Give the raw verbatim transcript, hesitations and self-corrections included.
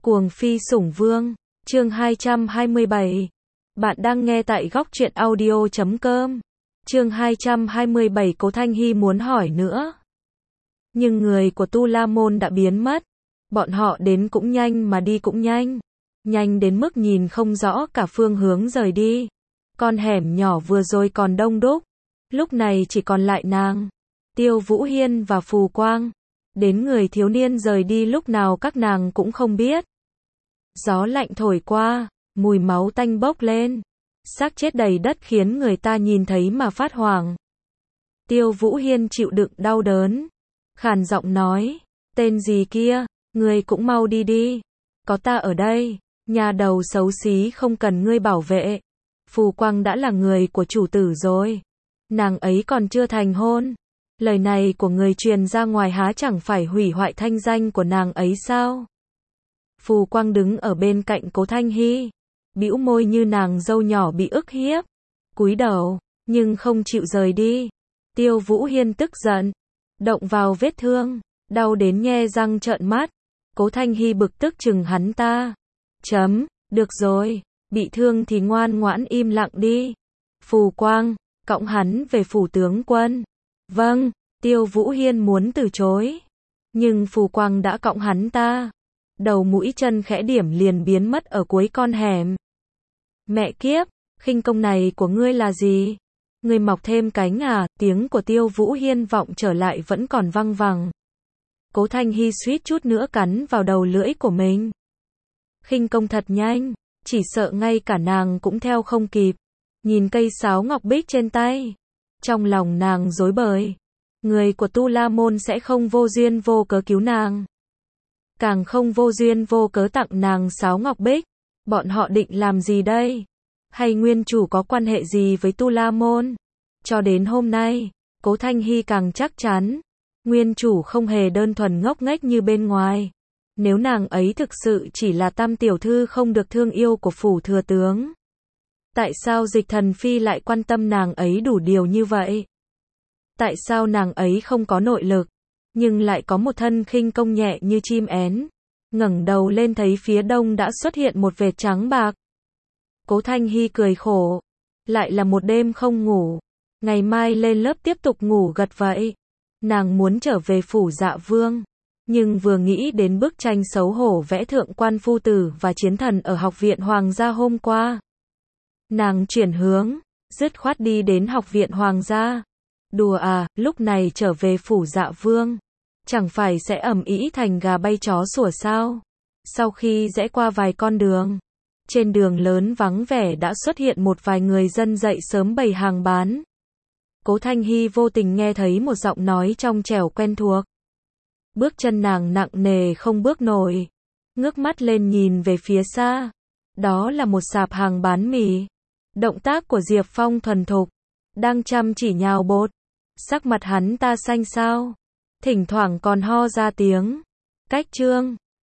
Cuồng phi sủng vương, chương hai trăm hai mươi bảy. Bạn đang nghe tại góc truyện audio chấm com. Chương hai trăm hai mươi bảy. Cố Thanh Hy muốn hỏi nữa. Nhưng người của Tu La Môn đã biến mất. Bọn họ đến cũng nhanh mà đi cũng nhanh. Nhanh đến mức nhìn không rõ cả phương hướng rời đi. Con hẻm nhỏ vừa rồi còn đông đúc. Lúc này chỉ còn lại nàng, Tiêu Vũ Hiên và Phù Quang. Đến người thiếu niên rời đi lúc nào các nàng cũng không biết. Gió lạnh thổi qua, mùi máu tanh bốc lên. Xác chết đầy đất khiến người ta nhìn thấy mà phát hoảng. Tiêu Vũ Hiên chịu đựng đau đớn, khàn giọng nói, tên gì kia, ngươi cũng mau đi đi. Có ta ở đây, nhà đầu xấu xí không cần ngươi bảo vệ. Phù Quang đã là người của chủ tử rồi. Nàng ấy còn chưa thành hôn. Lời này của người truyền ra ngoài há chẳng phải hủy hoại thanh danh của nàng ấy sao? Phù Quang đứng ở bên cạnh Cố Thanh Hy, bĩu môi như nàng dâu nhỏ bị ức hiếp, cúi đầu, nhưng không chịu rời đi. Tiêu Vũ Hiên tức giận, động vào vết thương, đau đến nhe răng trợn mắt. Cố Thanh Hy bực tức chừng hắn ta. Chấm, được rồi, bị thương thì ngoan ngoãn im lặng đi. Phù Quang, cõng hắn về phủ tướng quân. Vâng, Tiêu Vũ Hiên muốn từ chối. Nhưng Phù Quang đã cõng hắn ta. Đầu mũi chân khẽ điểm liền biến mất ở cuối con hẻm. Mẹ kiếp, khinh công này của ngươi là gì? Ngươi mọc thêm cánh à? Tiếng của Tiêu Vũ Hiên vọng trở lại vẫn còn văng vẳng. Cố Thanh Hy suýt chút nữa cắn vào đầu lưỡi của mình. Khinh công thật nhanh, chỉ sợ ngay cả nàng cũng theo không kịp. Nhìn cây sáo ngọc bích trên tay, trong lòng nàng rối bời. Người của Tu La Môn sẽ không vô duyên vô cớ cứu nàng, càng không vô duyên vô cớ tặng nàng sáo ngọc bích. Bọn họ định làm gì đây? Hay nguyên chủ có quan hệ gì với Tu La Môn? Cho đến hôm nay, Cố Thanh Hy càng chắc chắn, nguyên chủ không hề đơn thuần ngốc nghếch như bên ngoài. Nếu nàng ấy thực sự chỉ là tam tiểu thư không được thương yêu của phủ thừa tướng, tại sao Dịch Thần Phi lại quan tâm nàng ấy đủ điều như vậy? Tại sao nàng ấy không có nội lực, nhưng lại có một thân khinh công nhẹ như chim én? Ngẩng đầu lên thấy phía đông đã xuất hiện một vệt trắng bạc. Cố Thanh Hy cười khổ. Lại là một đêm không ngủ. Ngày mai lên lớp tiếp tục ngủ gật vậy. Nàng muốn trở về phủ Dạ Vương. Nhưng vừa nghĩ đến bức tranh xấu hổ vẽ thượng quan phu tử và chiến thần ở học viện Hoàng gia hôm qua, nàng chuyển hướng, dứt khoát đi đến học viện Hoàng gia. Đùa à, lúc này trở về phủ Dạ Vương, chẳng phải sẽ ầm ĩ thành gà bay chó sủa sao? Sau khi rẽ qua vài con đường, trên đường lớn vắng vẻ đã xuất hiện một vài người dân dậy sớm bày hàng bán. Cố Thanh Hy vô tình nghe thấy một giọng nói trong trẻo quen thuộc. Bước chân nàng nặng nề không bước nổi, ngước mắt lên nhìn về phía xa. Đó là một sạp hàng bán mì. Động tác của Diệp Phong thuần thục, đang chăm chỉ nhào bột. Sắc mặt hắn ta xanh xao, thỉnh thoảng còn ho ra tiếng. Cách chương